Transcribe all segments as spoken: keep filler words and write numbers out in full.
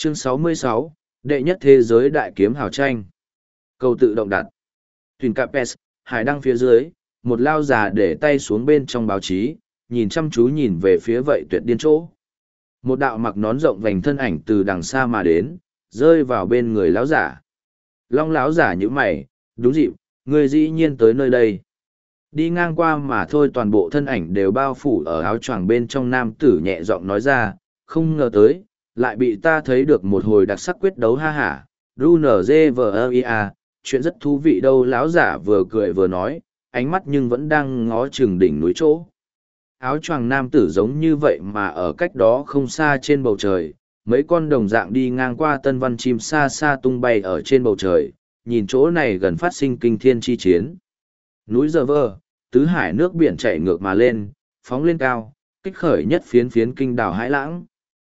Chương sáu mươi sáu, đệ nhất thế giới đại kiếm hào tranh. Câu tự động đặt. Thuyền Capes, hải đăng phía dưới, một lao già để tay xuống bên trong báo chí, nhìn chăm chú nhìn về phía vậy tuyệt điên chỗ. Một đạo mặc nón rộng vành thân ảnh từ đằng xa mà đến, rơi vào bên người lão giả. Long lão giả như mày, đúng dịp, người dĩ nhiên tới nơi đây. Đi ngang qua mà thôi, toàn bộ thân ảnh đều bao phủ ở áo choàng bên trong. Nam tử nhẹ giọng nói ra, không ngờ tới, lại bị ta thấy được một hồi đặc sắc quyết đấu ha hả. Runzvia, chuyện rất thú vị đâu. Lão giả vừa cười vừa nói, ánh mắt nhưng vẫn đang ngó chừng đỉnh núi chỗ. Áo choàng nam tử giống như vậy mà ở cách đó không xa trên bầu trời, mấy con đồng dạng đi ngang qua tân văn chim xa xa tung bay ở trên bầu trời, nhìn chỗ này gần phát sinh kinh thiên chi chiến. Núi giờ vơ, tứ hải nước biển chảy ngược mà lên, phóng lên cao, kích khởi nhất phiến phiến kinh đảo hải lãng.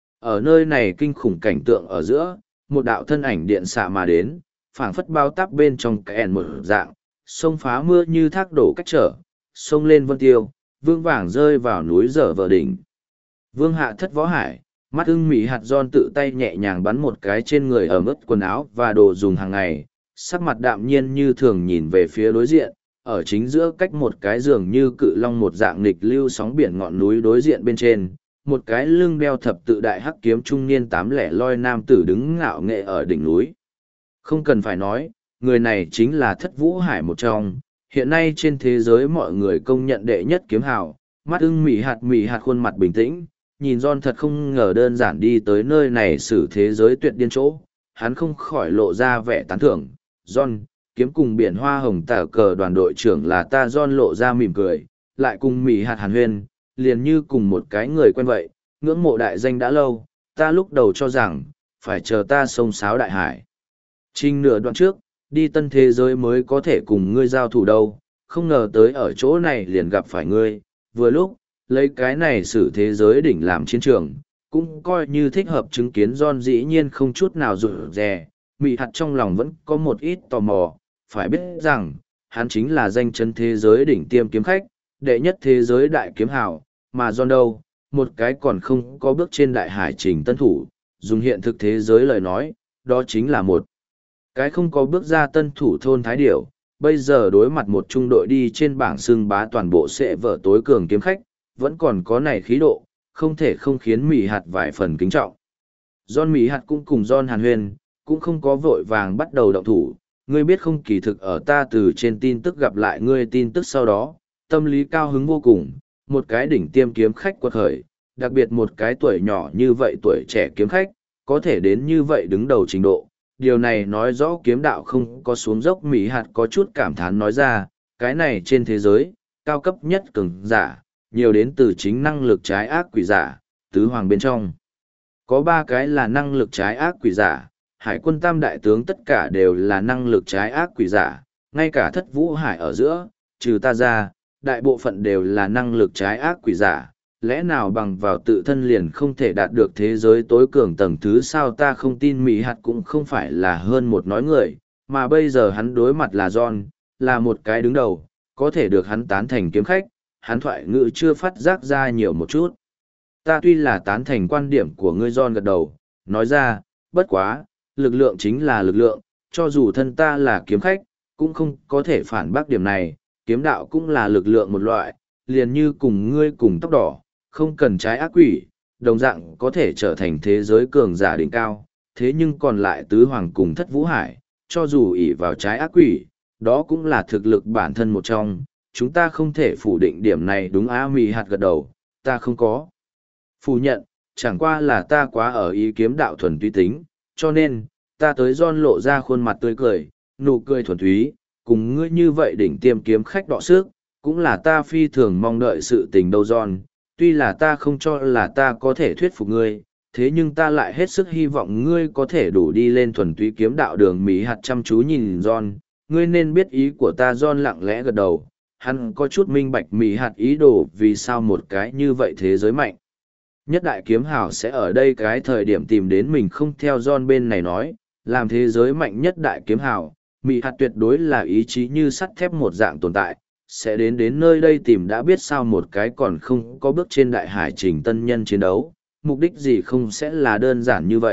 Ở nơi này kinh khủng cảnh tượng ở giữa, một đạo thân ảnh điện xạ mà đến, phảng phất bao táp bên trong cái ẻn một dạng, sông phá mưa như thác đổ cách trở, sông lên vân tiêu, vương vàng rơi vào núi dở vờ đỉnh. Vương hạ thất võ hải, mắt ưng mỹ hạt giòn tự tay nhẹ nhàng bắn một cái trên người ở mức quần áo và đồ dùng hàng ngày, sắc mặt đạm nhiên như thường nhìn về phía đối diện, ở chính giữa cách một cái giường như cự long một dạng nghịch lưu sóng biển ngọn núi đối diện bên trên, một cái lưng đeo thập tự đại hắc kiếm trung niên tám lẻ loi nam tử đứng ngạo nghệ ở đỉnh núi. Không cần phải nói, người này chính là thất vũ hải một trong, hiện nay trên thế giới mọi người công nhận đệ nhất kiếm hào. Mắt ưng mỉ hạt mỉ hạt khuôn mặt bình tĩnh, nhìn John thật không ngờ đơn giản đi tới nơi này xử thế giới tuyệt điên chỗ, hắn không khỏi lộ ra vẻ tán thưởng. John, kiếm cùng biển hoa hồng tả cờ đoàn đội trưởng là ta. John lộ ra mỉm cười, lại cùng mỉ hạt hàn huyên, liền như cùng một cái người quen vậy, ngưỡng mộ đại danh đã lâu, ta lúc đầu cho rằng, phải chờ ta sông sáo đại hải. Trình nửa đoạn trước, đi tân thế giới mới có thể cùng ngươi giao thủ đâu, không ngờ tới ở chỗ này liền gặp phải ngươi, vừa lúc, lấy cái này xử thế giới đỉnh làm chiến trường, cũng coi như thích hợp chứng kiến. John dĩ nhiên không chút nào rụt rè, mị hạt trong lòng vẫn có một ít tò mò, phải biết rằng, hắn chính là danh chân thế giới đỉnh tiêm kiếm khách, đệ nhất thế giới đại kiếm hào, mà John đâu, một cái còn không có bước trên đại hải trình tân thủ, dùng hiện thực thế giới lời nói, đó chính là một cái không có bước ra tân thủ thôn thái điểu. Bây giờ đối mặt một trung đội đi trên bảng xưng bá toàn bộ sẽ vở tối cường kiếm khách, vẫn còn có này khí độ, không thể không khiến mỉ hạt vài phần kính trọng. John mỉ hạt cũng cùng John hàn huyên, cũng không có vội vàng bắt đầu động thủ. Ngươi biết không, kỳ thực ở ta từ trên tin tức gặp lại ngươi tin tức sau đó, tâm lý cao hứng vô cùng, một cái đỉnh tiêm kiếm khách quật khởi, đặc biệt một cái tuổi nhỏ như vậy tuổi trẻ kiếm khách, có thể đến như vậy đứng đầu trình độ. Điều này nói rõ kiếm đạo không có xuống dốc. Mỹ hạt có chút cảm thán nói ra, cái này trên thế giới, cao cấp nhất cường giả, nhiều đến từ chính năng lực trái ác quỷ giả, tứ hoàng bên trong. Có ba cái là năng lực trái ác quỷ giả, hải quân tam đại tướng tất cả đều là năng lực trái ác quỷ giả, ngay cả thất vũ hải ở giữa, trừ ta ra, đại bộ phận đều là năng lực trái ác quỷ giả. Lẽ nào bằng vào tự thân liền không thể đạt được thế giới tối cường tầng thứ sao? Ta không tin. Mỹ hạt cũng không phải là hơn một nói người, mà bây giờ hắn đối mặt là John, là một cái đứng đầu, có thể được hắn tán thành kiếm khách, hắn thoại ngữ chưa phát giác ra nhiều một chút. Ta tuy là tán thành quan điểm của ngươi. John gật đầu, nói ra, bất quá, lực lượng chính là lực lượng, cho dù thân ta là kiếm khách, cũng không có thể phản bác điểm này, kiếm đạo cũng là lực lượng một loại, liền như cùng ngươi cùng tóc đỏ, không cần trái ác quỷ, đồng dạng có thể trở thành thế giới cường giả đỉnh cao, thế nhưng còn lại tứ hoàng cùng thất vũ hải, cho dù ỷ vào trái ác quỷ, đó cũng là thực lực bản thân một trong, chúng ta không thể phủ định điểm này. Đúng á? Mì hạt gật đầu, ta không có phủ nhận, chẳng qua là ta quá ở ý kiếm đạo thuần túy tính, cho nên, ta tới. John lộ ra khuôn mặt tươi cười, nụ cười thuần túy, cùng ngươi như vậy đỉnh tiêm kiếm khách đọ sức, cũng là ta phi thường mong đợi sự tình đâu. John, tuy là ta không cho là ta có thể thuyết phục ngươi, thế nhưng ta lại hết sức hy vọng ngươi có thể đủ đi lên thuần túy kiếm đạo đường. Mỹ hạt chăm chú nhìn John, ngươi nên biết ý của ta. John lặng lẽ gật đầu, hắn có chút minh bạch Mỹ hạt ý đồ vì sao một cái như vậy thế giới mạnh nhất đại kiếm hào sẽ ở đây cái thời điểm tìm đến mình. Không theo John bên này nói, làm thế giới mạnh nhất đại kiếm hào, Mỹ hạt tuyệt đối là ý chí như sắt thép một dạng tồn tại, sẽ đến đến nơi đây tìm đã biết sao một cái còn không có bước trên đại hải trình tân nhân chiến đấu, mục đích gì không sẽ là đơn giản như vậy,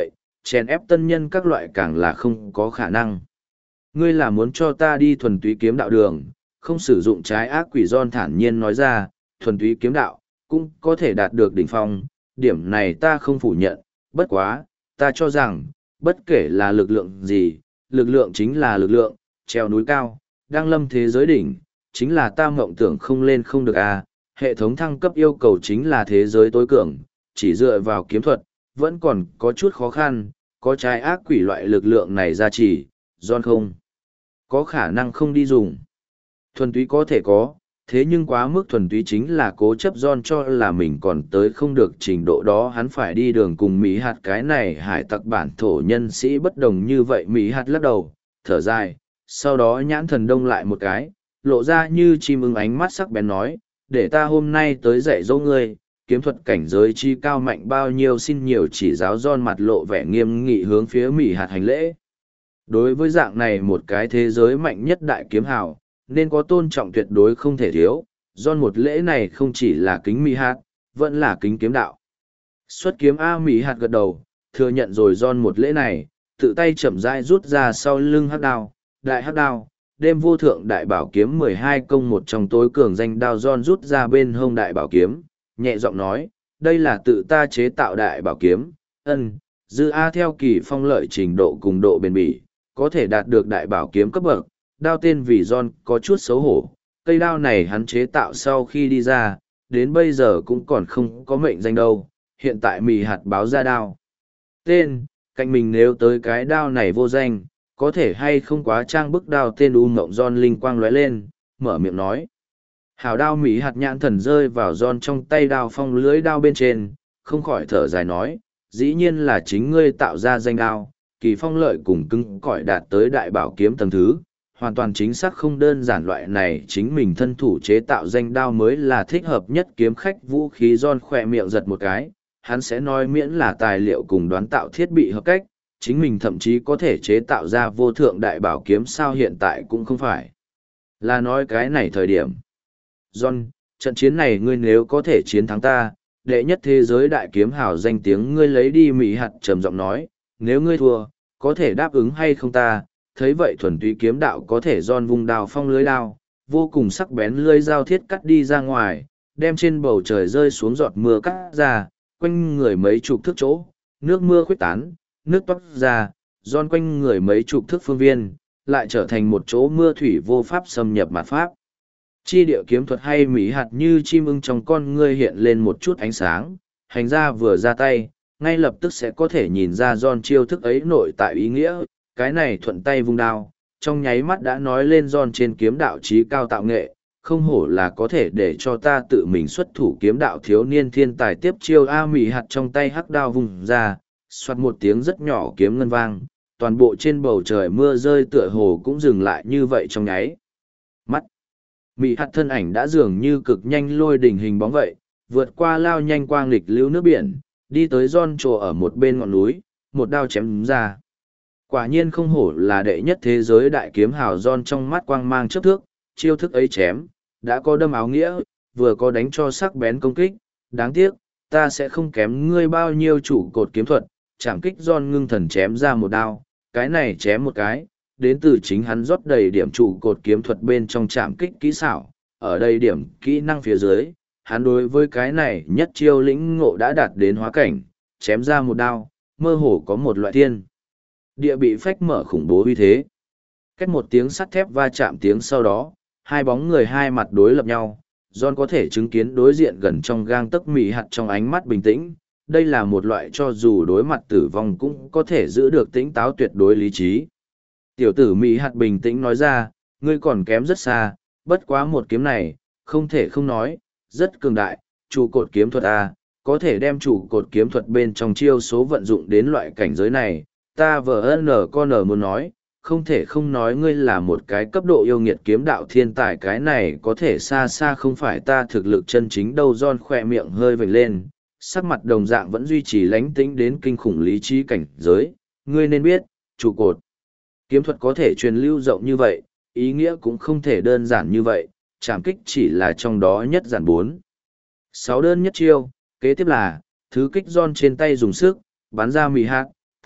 chèn ép tân nhân các loại càng là không có khả năng. Ngươi là muốn cho ta đi thuần túy kiếm đạo đường, không sử dụng trái ác quỷ Giòn thản nhiên nói ra, thuần túy kiếm đạo, cũng có thể đạt được đỉnh phong, điểm này ta không phủ nhận, bất quá, ta cho rằng, bất kể là lực lượng gì, lực lượng chính là lực lượng, treo núi cao, đang lâm thế giới đỉnh, chính là ta mộng tưởng không lên không được à, hệ thống thăng cấp yêu cầu chính là thế giới tối cường, chỉ dựa vào kiếm thuật, vẫn còn có chút khó khăn, có trái ác quỷ loại lực lượng này ra chỉ, Giòn không có khả năng không đi dùng. Thuần túy có thể có, thế nhưng quá mức thuần túy chính là cố chấp Giòn cho là mình còn tới không được trình độ đó, hắn phải đi đường cùng Mỹ hạt cái này hải tặc bản thổ nhân sĩ bất đồng như vậy. Mỹ hạt lắc đầu, thở dài, sau đó nhãn thần đông lại một cái, lộ ra như chim ưng ánh mắt sắc bén nói, để ta hôm nay tới dạy dỗ ngươi, kiếm thuật cảnh giới chi cao mạnh bao nhiêu, xin nhiều chỉ giáo. Giòn mặt lộ vẻ nghiêm nghị hướng phía Mỹ hạt hành lễ. Đối với dạng này một cái thế giới mạnh nhất đại kiếm hào, nên có tôn trọng tuyệt đối không thể thiếu. Giòn một lễ này không chỉ là kính Mỹ hạt, vẫn là kính kiếm đạo. Xuất kiếm A. Mỹ hạt gật đầu, thừa nhận rồi Giòn một lễ này, tự tay chậm rãi rút ra sau lưng hắc đao, đại hắc đao, đêm vô thượng đại bảo kiếm mười hai công một trong tối cường danh đao. Giòn rút ra bên hông đại bảo kiếm, nhẹ giọng nói, đây là tự ta chế tạo đại bảo kiếm, ân, dư A theo kỳ phong lợi trình độ cùng độ bền bỉ, có thể đạt được đại bảo kiếm cấp bậc. Đao tên vì Giòn có chút xấu hổ, cây đao này hắn chế tạo sau khi đi ra, đến bây giờ cũng còn không có mệnh danh đâu, hiện tại Mỹ hạt báo ra đao tên, cạnh mình nếu tới cái đao này vô danh, có thể hay không quá trang bức. Đao tên U Mộng. Giòn linh quang lóe lên, mở miệng nói. Hảo đao. Mỹ hạt nhãn thần rơi vào Giòn trong tay đao phong lưới đao bên trên, không khỏi thở dài nói, dĩ nhiên là chính ngươi tạo ra danh đao, kỳ phong lợi cùng cứng cỏi đạt tới đại bảo kiếm tầng thứ, hoàn toàn chính xác không đơn giản. Loại này chính mình thân thủ chế tạo danh đao mới là thích hợp nhất kiếm khách vũ khí. Giòn khỏe miệng giật một cái, hắn sẽ nói miễn là tài liệu cùng đoán tạo thiết bị hợp cách, chính mình thậm chí có thể chế tạo ra vô thượng đại bảo kiếm sao. Hiện tại cũng không phải là nói cái này thời điểm. Giòn, trận chiến này ngươi nếu có thể chiến thắng ta, đệ nhất thế giới đại kiếm hào danh tiếng ngươi lấy đi. Mỹ hạt trầm giọng nói, nếu ngươi thua, có thể đáp ứng hay không ta? Thấy vậy thuần túy kiếm đạo có thể. Giòn vùng đào phong lưới đao, vô cùng sắc bén lưới dao thiết cắt đi ra ngoài, đem trên bầu trời rơi xuống giọt mưa cắt ra, quanh người mấy chục thước chỗ, nước mưa khuếch tán, nước toát ra, Giòn quanh người mấy chục thước phương viên, lại trở thành một chỗ mưa thủy vô pháp xâm nhập mạt pháp. Chi địa kiếm thuật hay. Mỹ hạt như chim ưng trong con ngươi hiện lên một chút ánh sáng, hành ra vừa ra tay, ngay lập tức sẽ có thể nhìn ra Giòn chiêu thức ấy nội tại ý nghĩa. Cái này thuận tay vung đao, trong nháy mắt đã nói lên Giòn trên kiếm đạo trí cao tạo nghệ, không hổ là có thể để cho ta tự mình xuất thủ kiếm đạo thiếu niên thiên tài. Tiếp chiêu A. Mỹ hạt trong tay hắc đao vùng ra, xoạt một tiếng rất nhỏ kiếm ngân vang, toàn bộ trên bầu trời mưa rơi tựa hồ cũng dừng lại như vậy trong nháy mắt. Mỹ hạt thân ảnh đã dường như cực nhanh lôi đình hình bóng vậy, vượt qua lao nhanh qua nghịch lưu nước biển, đi tới Giòn trồ ở một bên ngọn núi, một đao chém ra. Quả nhiên không hổ là đệ nhất thế giới đại kiếm hào. Giòn trong mắt quang mang chớp thước, chiêu thức ấy chém, đã có đâm áo nghĩa, vừa có đánh cho sắc bén công kích. Đáng tiếc, ta sẽ không kém ngươi bao nhiêu chủ cột kiếm thuật. Chạm kích. Giòn ngưng thần chém ra một đao, cái này chém một cái, đến từ chính hắn rót đầy điểm trụ cột kiếm thuật bên trong chạm kích kỹ xảo. Ở đây điểm kỹ năng phía dưới, hắn đối với cái này nhất chiêu lĩnh ngộ đã đạt đến hóa cảnh, chém ra một đao, mơ hồ có một loại thiên địa bị phách mở khủng bố uy thế. Cách một tiếng sắt thép va chạm tiếng sau đó, hai bóng người hai mặt đối lập nhau. Giòn có thể chứng kiến đối diện gần trong gang tấc. Mỹ hạt trong ánh mắt bình tĩnh, đây là một loại cho dù đối mặt tử vong cũng có thể giữ được tĩnh táo tuyệt đối lý trí. Tiểu tử Mỹ hạt bình tĩnh nói ra, ngươi còn kém rất xa, bất quá một kiếm này, không thể không nói, rất cường đại, trụ cột kiếm thuật A, có thể đem trụ cột kiếm thuật bên trong chiêu số vận dụng đến loại cảnh giới này. Ta vờ nờ con nờ muốn nói, không thể không nói ngươi là một cái cấp độ yêu nghiệt kiếm đạo thiên tài, cái này có thể xa xa không phải ta thực lực chân chính đâu. Giòn khỏe miệng hơi vểnh lên, sắc mặt đồng dạng vẫn duy trì lánh tĩnh đến kinh khủng lý trí cảnh giới. Ngươi nên biết, trụ cột kiếm thuật có thể truyền lưu rộng như vậy, ý nghĩa cũng không thể đơn giản như vậy, chạm kích chỉ là trong đó nhất giản bốn. Sáu đơn nhất chiêu, kế tiếp là, thứ kích Giòn trên tay dùng sức, bắn ra Mỹ hạt,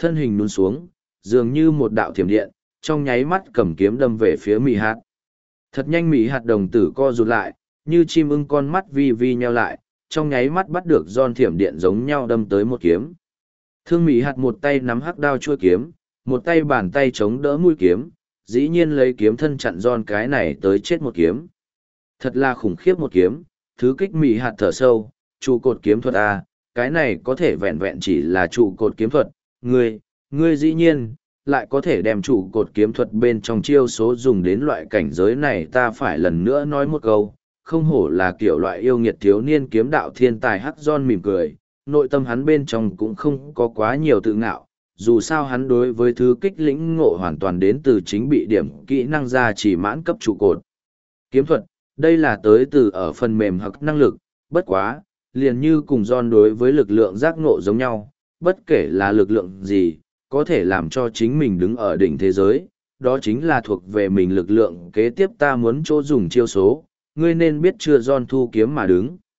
thân hình nhún xuống, dường như một đạo thiểm điện, trong nháy mắt cầm kiếm đâm về phía Mỹ hạt. Thật nhanh Mỹ hạt đồng tử co rụt lại, như chim ưng con mắt vi vi nheo lại, trong nháy mắt bắt được giòn thiểm điện giống nhau đâm tới một kiếm. Thương Mỹ hạt một tay nắm hắc đao chuôi kiếm, một tay bàn tay chống đỡ mũi kiếm, dĩ nhiên lấy kiếm thân chặn giòn cái này tới chết một kiếm. Thật là khủng khiếp một kiếm, thứ kích Mỹ hạt thở sâu, trụ cột kiếm thuật A, cái này có thể vẹn vẹn chỉ là trụ cột kiếm thuật, ngươi, ngươi dĩ nhiên, lại có thể đem trụ cột kiếm thuật bên trong chiêu số dùng đến loại cảnh giới này. Ta phải lần nữa nói một câu, không hổ là kiểu loại yêu nghiệt thiếu niên kiếm đạo thiên tài. Hắc Giòn mỉm cười, nội tâm hắn bên trong cũng không có quá nhiều tự ngạo, dù sao hắn đối với thứ kích lĩnh ngộ hoàn toàn đến từ chính bị điểm kỹ năng ra chỉ mãn cấp trụ cột kiếm thuật, đây là tới từ ở phần mềm hoặc năng lực, bất quá, liền như cùng Giòn đối với lực lượng giác ngộ giống nhau, bất kể là lực lượng gì, có thể làm cho chính mình đứng ở đỉnh thế giới, đó chính là thuộc về mình lực lượng. Kế tiếp ta muốn chỗ dùng chiêu số, ngươi nên biết chưa. Giòn thu kiếm mà đứng.